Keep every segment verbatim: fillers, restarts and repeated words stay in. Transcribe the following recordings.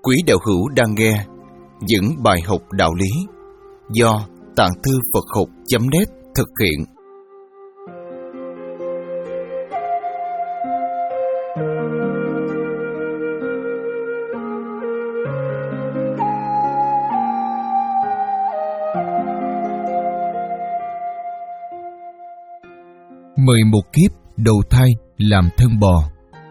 Quý đạo hữu đang nghe những bài học đạo lý do Tạng Thư Phật Học chấm net thực hiện. Mười một kiếp đầu thai làm thân bò.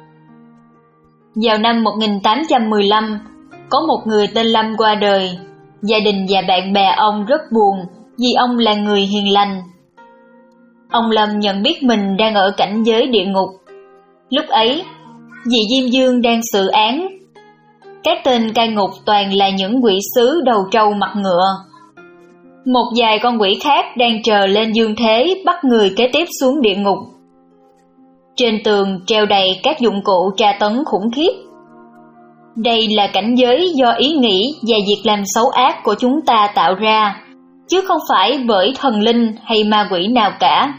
Vào năm một nghìn tám trăm mười lăm, có một người tên Lâm qua đời. Gia đình và bạn bè ông rất buồn vì ông là người hiền lành. Ông Lâm nhận biết mình đang ở cảnh giới địa ngục. Lúc ấy, vị Diêm Vương đang xử án. Các tên cai ngục toàn là những quỷ sứ đầu trâu mặt ngựa. Một vài con quỷ khác đang chờ lên dương thế bắt người kế tiếp xuống địa ngục. Trên tường treo đầy các dụng cụ tra tấn khủng khiếp. Đây là cảnh giới do ý nghĩ và việc làm xấu ác của chúng ta tạo ra, chứ không phải bởi thần linh hay ma quỷ nào cả.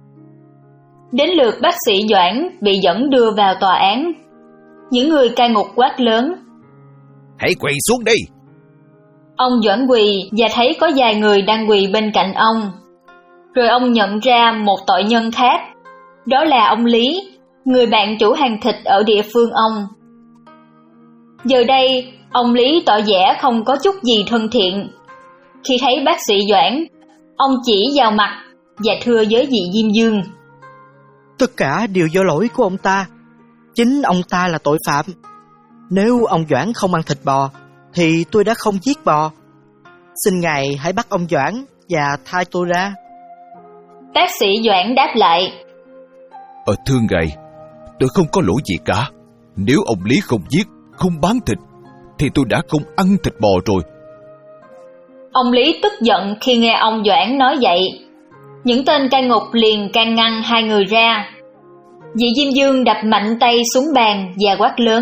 Đến lượt bác sĩ Doãn bị dẫn đưa vào tòa án. Những người cai ngục quát lớn: "Hãy quỳ xuống đi!" Ông Doãn quỳ và thấy có vài người đang quỳ bên cạnh ông. Rồi ông nhận ra một tội nhân khác. Đó là ông Lý, người bạn chủ hàng thịt ở địa phương ông. Giờ đây, ông Lý tỏ vẻ không có chút gì thân thiện. Khi thấy bác sĩ Doãn, ông chỉ vào mặt và thưa với vị Diêm Vương: "Tất cả đều do lỗi của ông ta. Chính ông ta là tội phạm. Nếu ông Doãn không ăn thịt bò, thì tôi đã không giết bò. Xin ngài hãy bắt ông Doãn và tha tôi ra." Bác sĩ Doãn đáp lại: Ờ thưa ngài, tôi không có lỗi gì cả. Nếu ông Lý không giết, không bán thịt, thì tôi đã không ăn thịt bò rồi. Ông Lý tức giận khi nghe ông Doãn nói vậy. Những tên cai ngục liền can ngăn hai người ra. Vị Diêm Vương đập mạnh tay xuống bàn và quát lớn: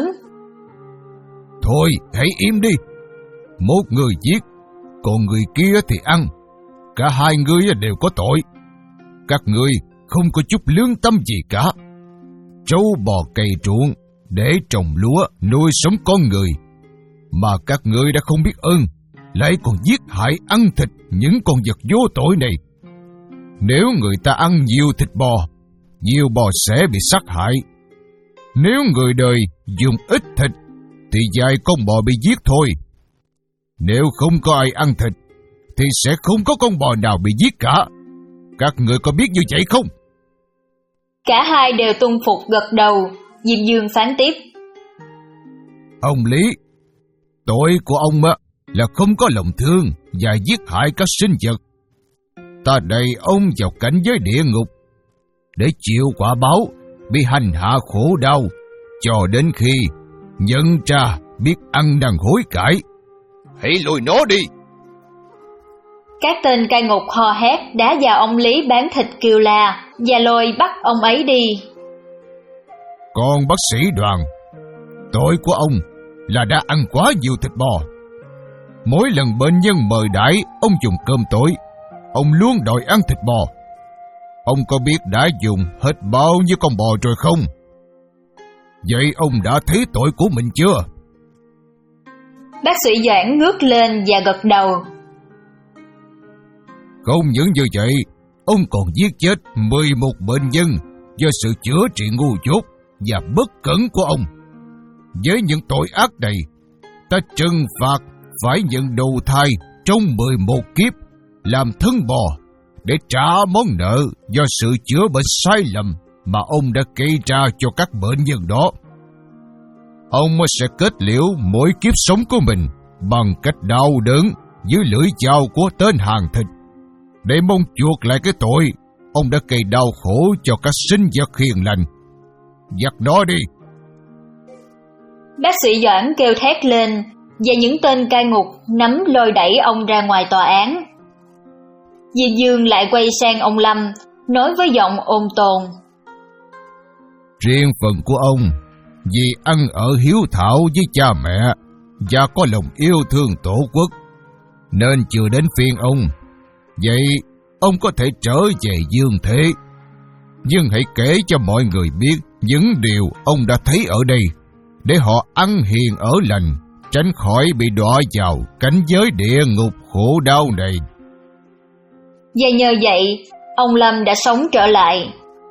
"Thôi hãy im đi. Một người giết, còn người kia thì ăn. Cả hai người đều có tội. Các ngươi không có chút lương tâm gì cả. Trâu bò cày ruộng để trồng lúa nuôi sống con người, mà các ngươi đã không biết ơn, lại còn giết hại ăn thịt những con vật vô tội này. Nếu người ta ăn nhiều thịt bò, nhiều bò sẽ bị sát hại. Nếu người đời dùng ít thịt, thì vài con bò bị giết thôi. Nếu không có ai ăn thịt, thì sẽ không có con bò nào bị giết cả. Các người có biết như vậy không?" Cả hai đều tuân phục gật đầu. Diêm Vương phán tiếp: "Ông Lý, tội của ông á là không có lòng thương và giết hại các sinh vật. Ta đẩy ông vào cảnh giới địa ngục để chịu quả báo, bị hành hạ khổ đau, cho đến khi nhận ra biết ăn năn hối cải. Hãy lùi nó đi!" Các tên cai ngục hò hét đá vào ông Lý bán thịt kêu la và lôi bắt ông ấy đi. "Còn bác sĩ Đoàn, tội của ông là đã ăn quá nhiều thịt bò. Mỗi lần bệnh nhân mời đãi ông dùng cơm tối, ông luôn đòi ăn thịt bò. Ông có biết đã dùng hết bao nhiêu con bò rồi không? Vậy ông đã thấy tội của mình chưa?" Bác sĩ Doãn ngước lên và gật đầu. "Không những như vậy, ông còn giết chết mười một bệnh nhân do sự chữa trị ngu dốt và bất cẩn của ông. Với những tội ác này, ta trừng phạt phải nhận đầu thai trong mười một kiếp làm thân bò để trả món nợ do sự chữa bệnh sai lầm mà ông đã gây ra cho các bệnh nhân đó. Ông sẽ kết liễu mỗi kiếp sống của mình bằng cách đau đớn dưới lưỡi dao của tên hàng thịt, để mong chuộc lại cái tội ông đã gây đau khổ cho các sinh vật hiền lành. Giặt nó đi!" Bác sĩ Doãn kêu thét lên, và những tên cai ngục nắm lôi đẩy ông ra ngoài tòa án. Diêm Vương lại quay sang ông Lâm, nói với giọng ôn tồn: "Riêng phần của ông, vì ăn ở hiếu thảo với cha mẹ và có lòng yêu thương tổ quốc, nên chưa đến phiên ông. Vậy ông có thể trở về dương thế. Nhưng hãy kể cho mọi người biết những điều ông đã thấy ở đây, để họ ăn hiền ở lành, tránh khỏi bị đọa vào cảnh giới địa ngục khổ đau này. Và nhờ vậy, ông Lâm đã sống trở lại.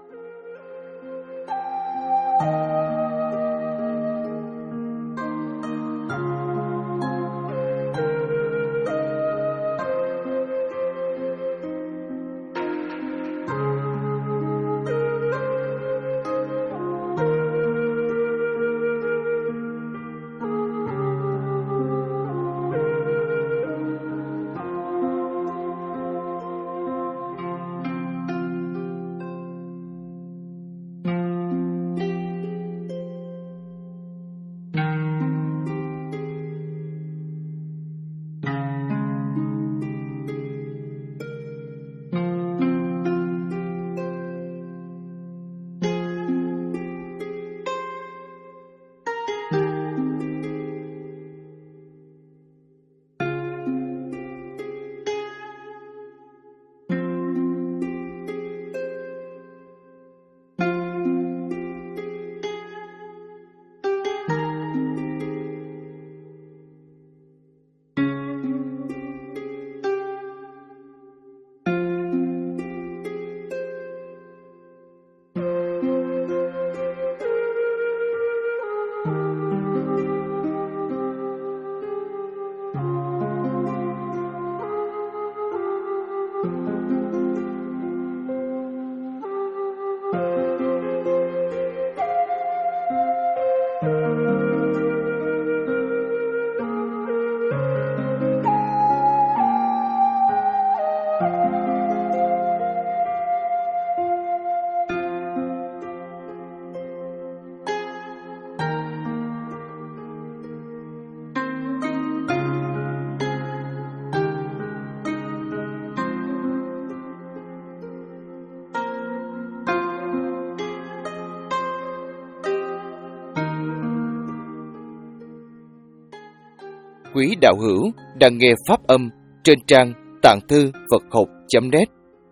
Quý đạo hữu đang nghe pháp âm trên trang tạng thư Phật học chấm net.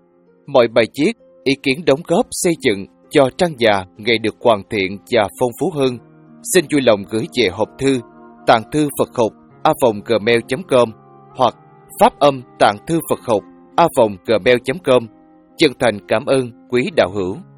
Mọi bài viết, ý kiến đóng góp xây dựng cho trang già ngày được hoàn thiện và phong phú hơn, xin vui lòng gửi về hộp thư tạng thư Phật học a vòng gmail chấm com hoặc pháp âm tạng thư Phật học a vòng gmail chấm com. Chân thành cảm ơn quý đạo hữu.